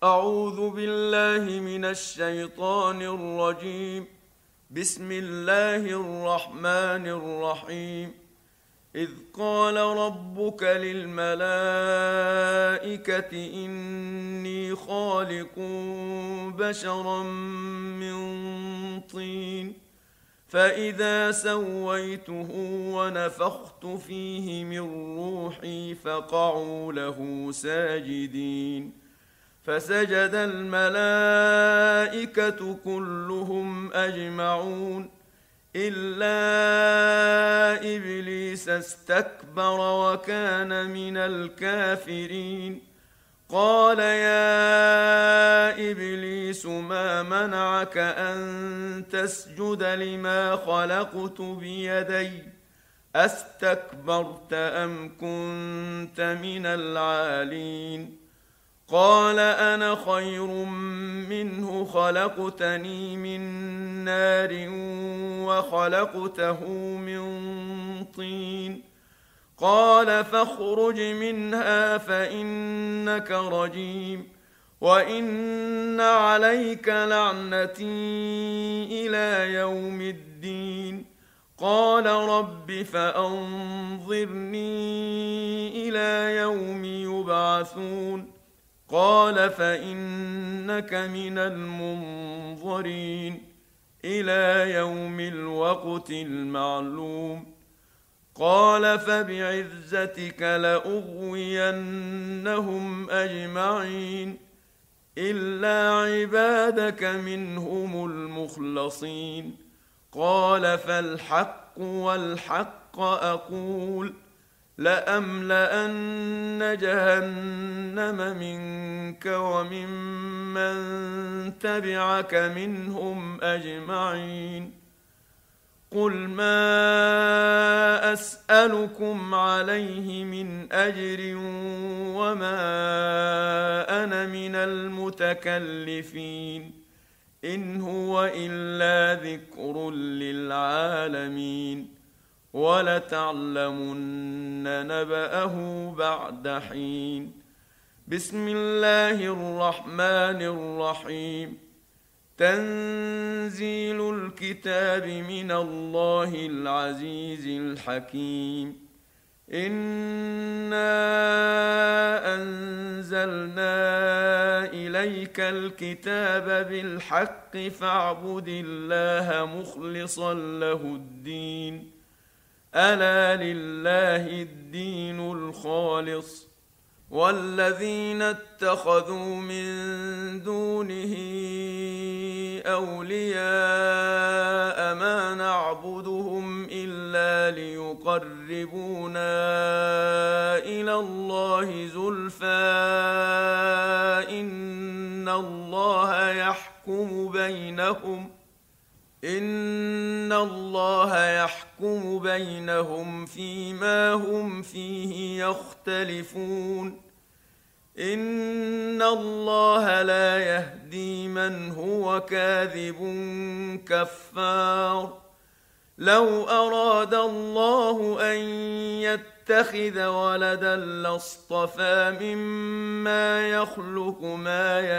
أعوذ بالله من الشيطان الرجيم. بسم الله الرحمن الرحيم. إذ قال ربك للملائكة إني خالق بشرا من طين فإذا سويته ونفخت فيه من روحي فقعوا له ساجدين. فسجد الملائكة كلهم أجمعون إلا إبليس استكبر وكان من الكافرين. قال يا إبليس ما منعك أن تسجد لما خلقت بيدي أستكبرت أم كنت من العالين؟ قال أنا خير منه خلقتني من نار وخلقته من طين. قال فاخرج منها فإنك رجيم وإن عليك لعنتي إلى يوم الدين. قال رب فأنظرني إلى يوم يبعثون. قال فإنك من المنظرين إلى يوم الوقت المعلوم. قال فبعزتك لأغوينهم أجمعين إلا عبادك منهم المخلصين. قال فالحق والحق أقول لأملأن جهنم منك وممن تبعك منهم أجمعين. قل ما أسألكم عليه من أجر وما أنا من المتكلفين إن هو إلا ذكر للعالمين ولتعلمن نبأه بعد حين. بسم الله الرحمن الرحيم. تنزيل الكتاب من الله العزيز الحكيم. إنا أنزلنا إليك الكتاب بالحق فاعبد الله مخلصا له الدين ألا لله الدين الخالص. والذين اتخذوا من دونه أولياء ما نعبدهم إلا ليقربونا إلى الله زلفى إن الله يحكم بينهم فيما هم فيه يختلفون. إن الله لا يهدي من هو كاذب كفار. لو أراد الله أن يتخذ ولدا لاصطفى مما يخلق ما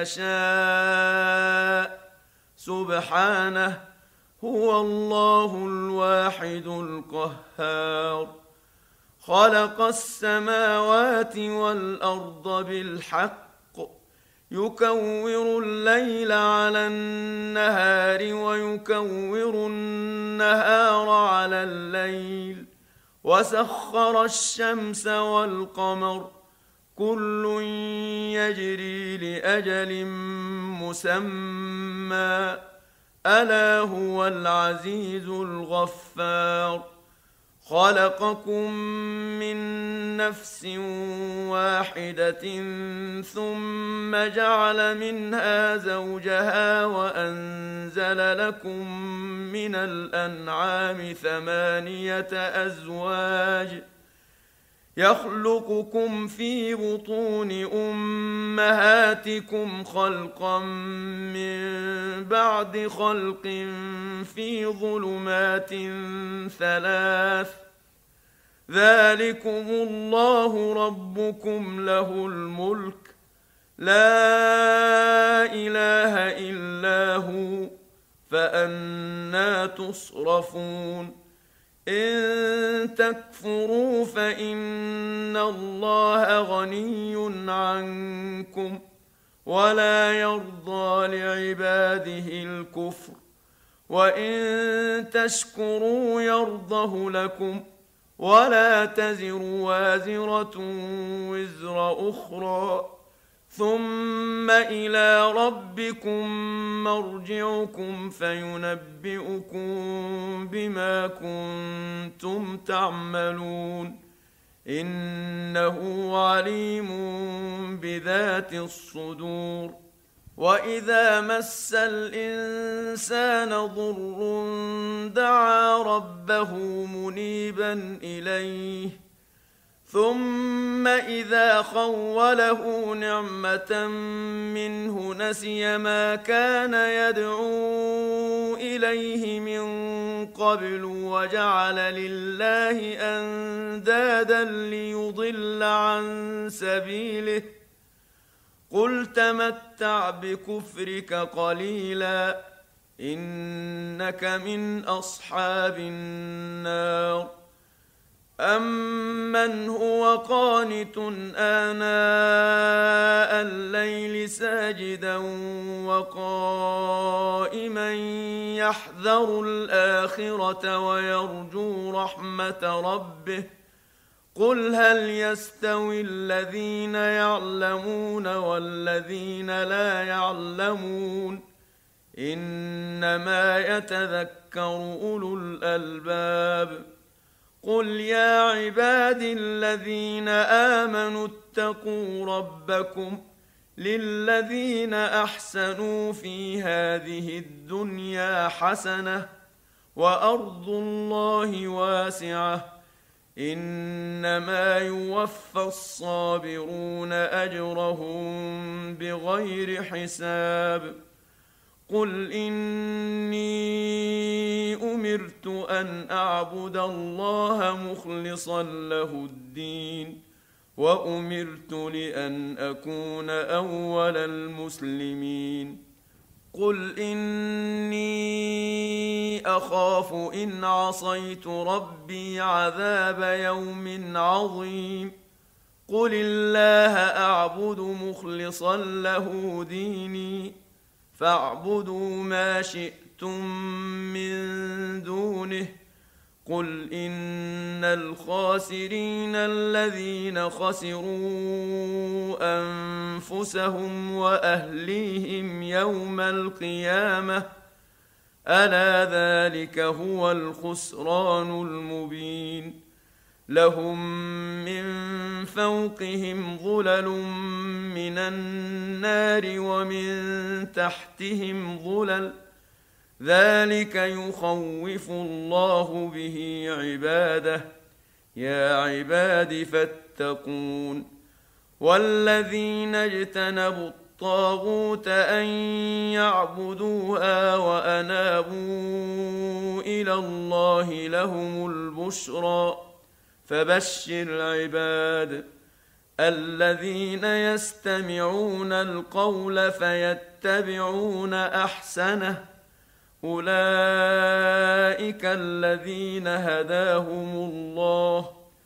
يشاء سبحانه هو الله الواحد القهار. خلق السماوات والأرض بالحق يكور الليل على النهار ويكور النهار على الليل وسخر الشمس والقمر كل يجري لأجل مسمى ألا هو العزيز الغفار. خلقكم من نفس واحدة ثم جعل منها زوجها وأنزل لكم من الأنعام 8 أزواج يخلقكم في بطون أمهاتكم خلقا من بعد خلق في ظلمات 3 ذلكم الله ربكم له الملك لا فأنى تصرفون إن تكفروا فإن الله غني عنكم ولا يرضى لعباده الكفر وإن تشكروا يرضه لكم ولا تزر وازرة وزر أخرى ثم إلى ربكم مرجعكم فينبئكم بما كنتم تعملون إنه عليم بذات الصدور وإذا مس الإنسان ضر دعا ربه منيبا إليه ثم إذا خوله نعمة منه نسي ما كان يدعو إليه من قبل وجعل لله أندادا ليضل عن سبيله قل تمتع بكفرك قليلا إنك من أصحاب النار أمن هو قانت آناء الليل ساجدا وقائما يحذر الآخرة ويرجو رحمة ربه قل هل يستوي الذين يعلمون والذين لا يعلمون إنما يتذكر أولو الألباب قل يا عبادي الذين آمنوا اتقوا ربكم للذين أحسنوا في هذه الدنيا حسنة وأرض الله واسعة إنما يوفى الصابرون أجرهم بغير حساب قل إني أمرت أن أعبد الله مخلصا له الدين وأمرت لأن أكون أول المسلمين قل إني أخاف إن عصيت ربي عذاب يوم عظيم قل الله أعبد مخلصا له ديني فاعبدوا ما شئتم من دونه قل إن الخاسرين الذين خسروا أنفسهم وأهليهم يوم القيامة ألا ذلك هو الخسران المبين لهم من فوقهم ظلل من النار ومن تحتهم ظلل ذلك يخوف الله به عباده يا عباد فاتقون والذين اجتنبوا الطاغوت أن يعبدوها وأنابوا إلى الله لهم البشرى فبشر عباد الذين يستمعون القول فيتبعون أحسنه أولئك الذين هداهم الله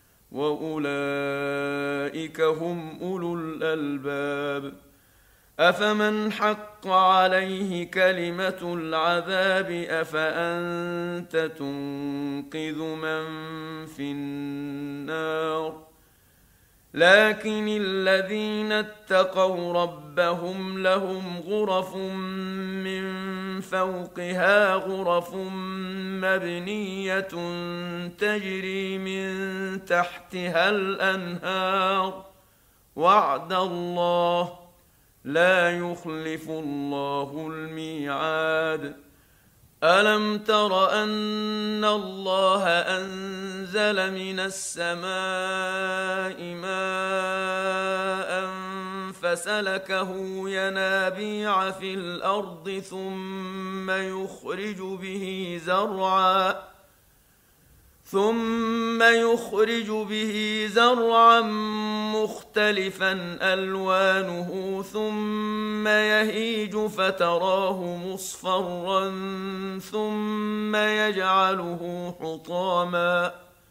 وأولئك هم أولو الألباب أفمن حق عليه كلمة العذاب أفأنت تنقذ من في النار لكن الذين اتقوا ربهم لهم غرف من فوقها غرف مبنية تجري من تحتها الأنهار وعد الله لا يخلف الله الميعاد ألم تر أن الله أنزل من السماء ماء فسلكه ينابيع في الأرض ثم يخرج به زرعا مختلفا ألوانه ثم ثم يهيج فتراه مصفرا ثم يجعله حطاما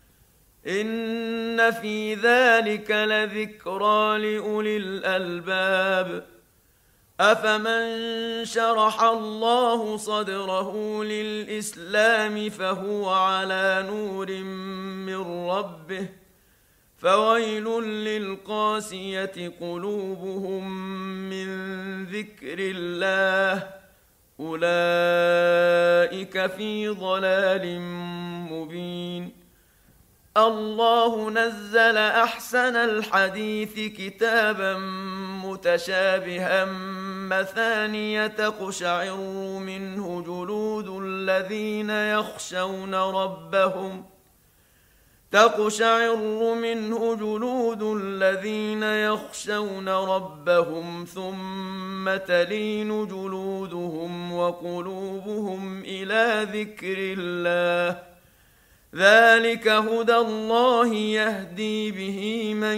إن في ذلك لذكرى لأولي الألباب أفمن شرح الله صدره للإسلام فهو على نور من ربه فويل للقاسية قلوبهم من ذكر الله أولئك في ضلال مبين الله نزل أحسن الحديث كتابا متشابها مثانية تقشعر منه جلود الذين يخشون ربهم ثم تلين جلودهم وقلوبهم إلى ذكر الله ذلك هدى الله يهدي به من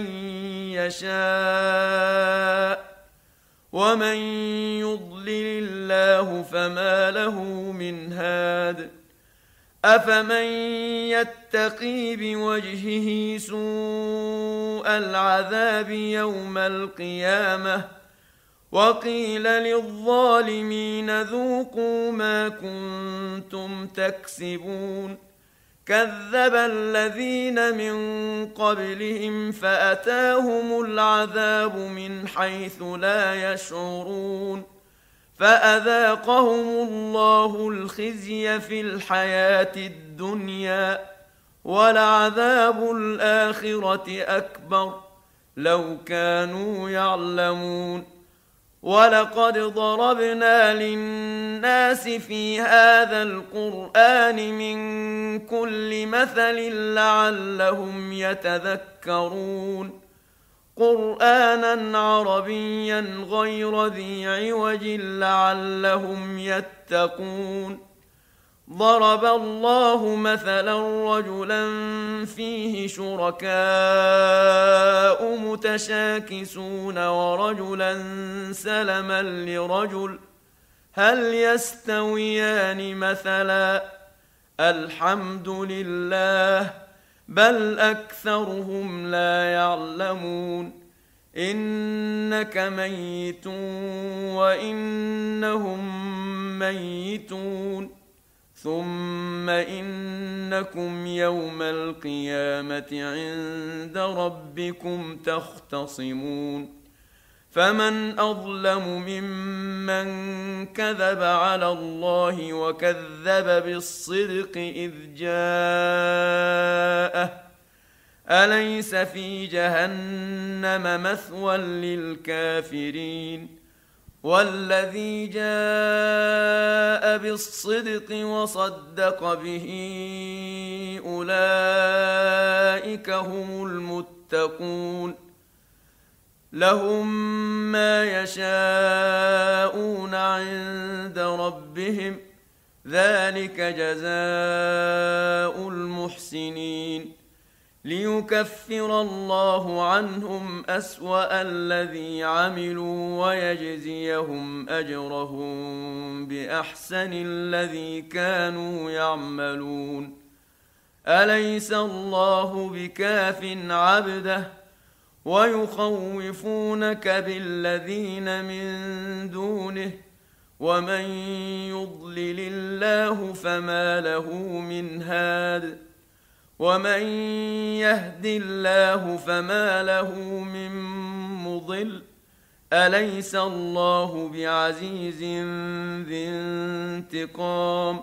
يشاء ومن يضلل الله فما له من هاد أفمن يتقي بوجهه سوء العذاب يوم القيامة وقيل للظالمين ذوقوا ما كنتم تكسبون كذب الذين من قبلهم فأتاهم العذاب من حيث لا يشعرون فأذاقهم الله الخزي في الحياة الدنيا ولعذاب الآخرة أكبر لو كانوا يعلمون ولقد ضربنا للناس في هذا القرآن من كل مثل لعلهم يتذكرون قرآنا عربيا غير ذي عوج لعلهم يتقون ضرب الله مثلا رجلا فيه شركاء متشاكسون ورجلا سلما لرجل هل يستويان مثلا الحمد لله بل أكثرهم لا يعلمون إنك ميت وإنهم ميتون ثم إنكم يوم القيامة عند ربكم تختصمون فمن أظلم ممن كذب على الله وكذب بالصدق إذ جاءه أليس في جهنم مثوى للكافرين والذي جاء بالصدق وصدق به أولئك هم المتقون لهم ما يشاءون عند ربهم ذلك جزاء المحسنين ليكفر الله عنهم أسوأ الذي عملوا ويجزيهم أجرهم بأحسن الذي كانوا يعملون أليس الله بكاف عبده ويخوفونك بالذين من دونه ومن يضلل الله فما له من هاد ومن يهد الله فما له من مضل أليس الله بعزيز ذي انتقام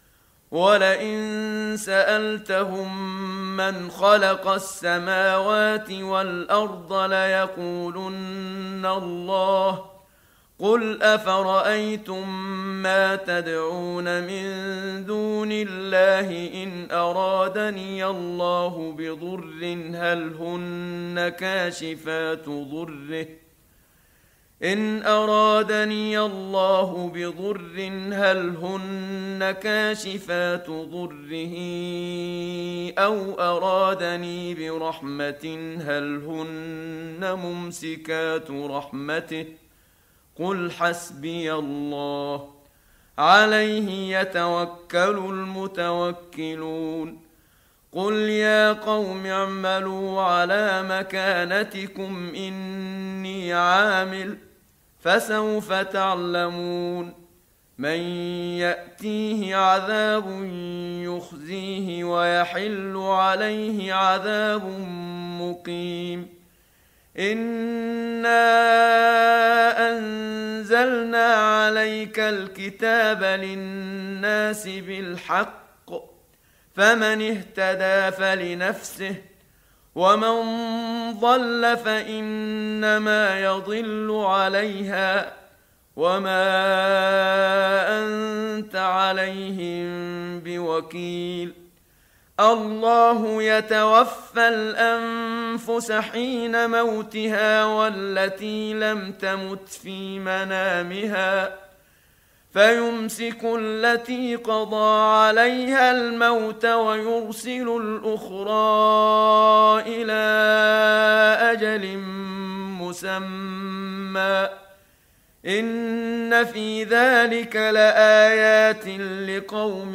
ولئن سألتهم من خلق السماوات والأرض ليقولن الله قل أفرأيتم ما تدعون من دون الله إن أرادني الله بضر هل هن كاشفات ضره أو أرادني برحمة هل هن ممسكات رحمته قل حسبي الله عليه يتوكل المتوكلون قل يا قوم اعملوا على مكانتكم إني عامل فسوف تعلمون من يأتيه عذاب يخزيه ويحل عليه عذاب مقيم إنا أنزلنا عليك الكتاب للناس بالحق فمن اهتدى فلنفسه ومن ضل فإنما يضل عليها وما أنت عليهم بوكيل الله يتوفى الأنفس حين موتها والتي لم تمت في منامها فيمسك التي قضى عليها الموت ويرسل الأخرى إلى أجل مسمى إن في ذلك لآيات لقوم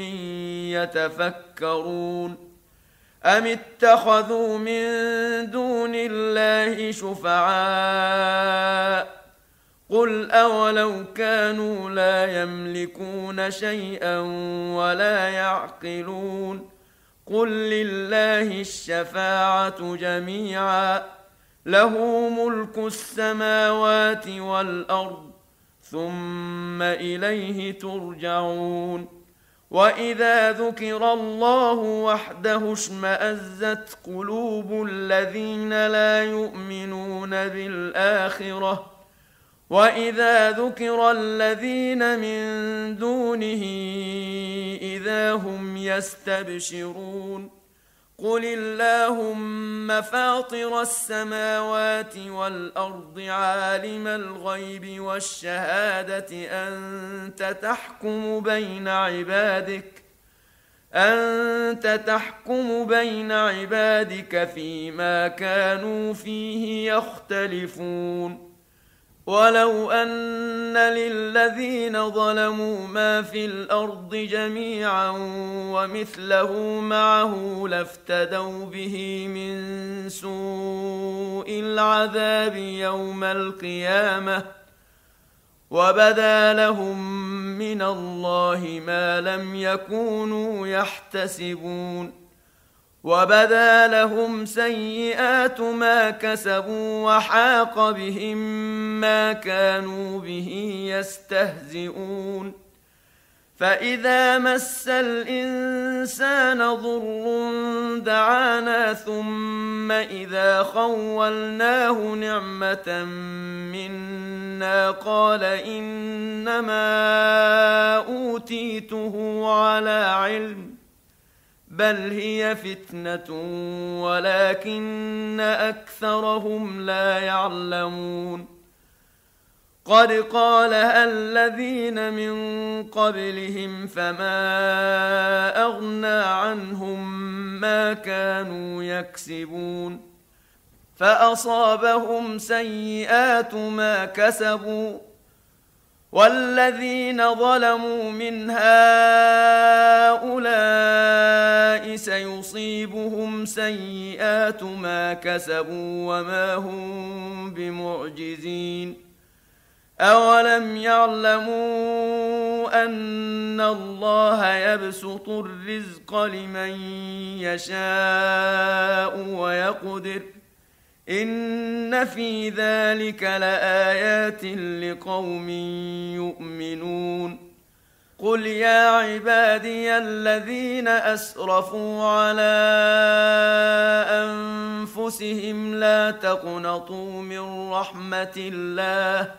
يتفكرون أم اتخذوا من دون الله شفعاء قل أولو كانوا لا يملكون شيئا ولا يعقلون قل لله الشفاعة جميعا له ملك السماوات والأرض ثم إليه ترجعون وإذا ذكر الله وحده اشمأزت قلوب الذين لا يؤمنون بالآخرة وإذا ذكر الذين من دونه إذا هم يستبشرون قل اللهم فاطر السماوات والأرض عالم الغيب والشهادة أنت تحكم بين عبادك فيما كانوا فيه يختلفون ولو أن للذين ظلموا ما في الأرض جميعا ومثله معه لافتدوا به من سوء العذاب يوم القيامة وبدا لهم من الله ما لم يكونوا يحتسبون وبدا لهم سيئات ما كسبوا وحاق بهم ما كانوا به يستهزئون فإذا مس الإنسان ضر دعانا ثم إذا خولناه نعمة منا قال إنما أوتيته على علم بل هي فتنة ولكن أكثرهم لا يعلمون قد قالها الذين من قبلهم فما أغنى عنهم ما كانوا يكسبون فأصابهم سيئات ما كسبوا والذين ظلموا من هؤلاء سيصيبهم سيئات ما كسبوا وما هم بمعجزين أولم يعلموا أن الله يبسط الرزق لمن يشاء ويقدر إن في ذلك لآيات لقوم يؤمنون قل يا عبادي الذين أسرفوا على أنفسهم لا تقنطوا من رحمة الله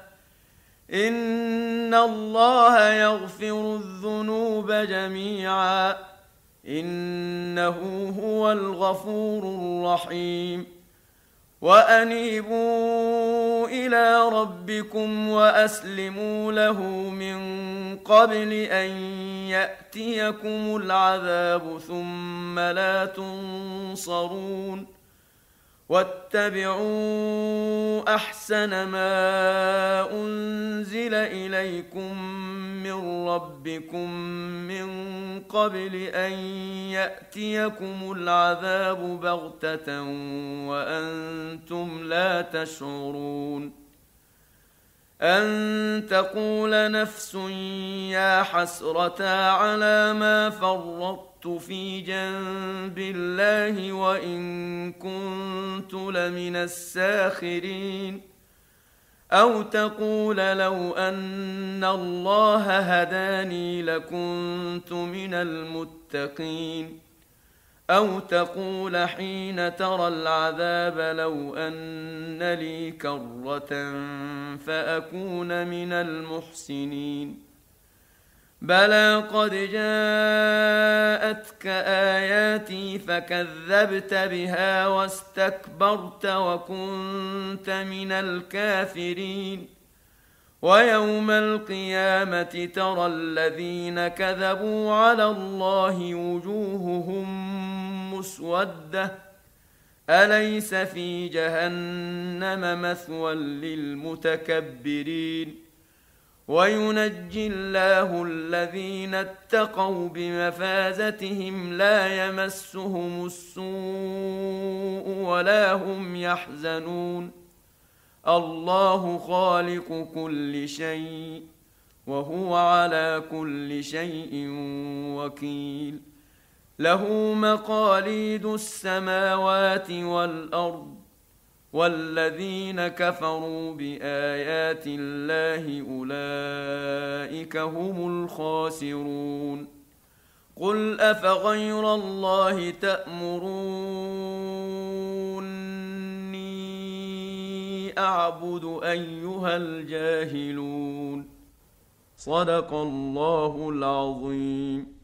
إن الله يغفر الذنوب جميعا إنه هو الغفور الرحيم وأنيبوا إلى ربكم وأسلموا له من قبل أن يأتيكم العذاب ثم لا تنصرون واتبعوا احسن ما انزل اليكم من ربكم من قبل ان ياتيكم العذاب بغته وانتم لا تشعرون. ان تقول نفس يا حسرتا على ما فرطت في جنب الله وإن كنت لمن الساخرين. أو تقول لو أن الله هداني لكنت من المتقين. أو تقول حين ترى العذاب لو أن لي كرة فأكون من المحسنين. بلى قد جاءتك آياتي فكذبت بها واستكبرت وكنت من الكافرين. ويوم القيامة ترى الذين كذبوا على الله وجوههم مسودة أليس في جهنم مثوى للمتكبرين. وينجي الله الذين اتقوا بمفازتهم لا يمسهم السوء ولا هم يحزنون. الله خالق كل شيء وهو على كل شيء وكيل. له مقاليد السماوات والأرض والذين كفروا بآيات الله أولئك هم الخاسرون. قل أفغير الله تأمروني أعبد أيها الجاهلون. صدق الله العظيم.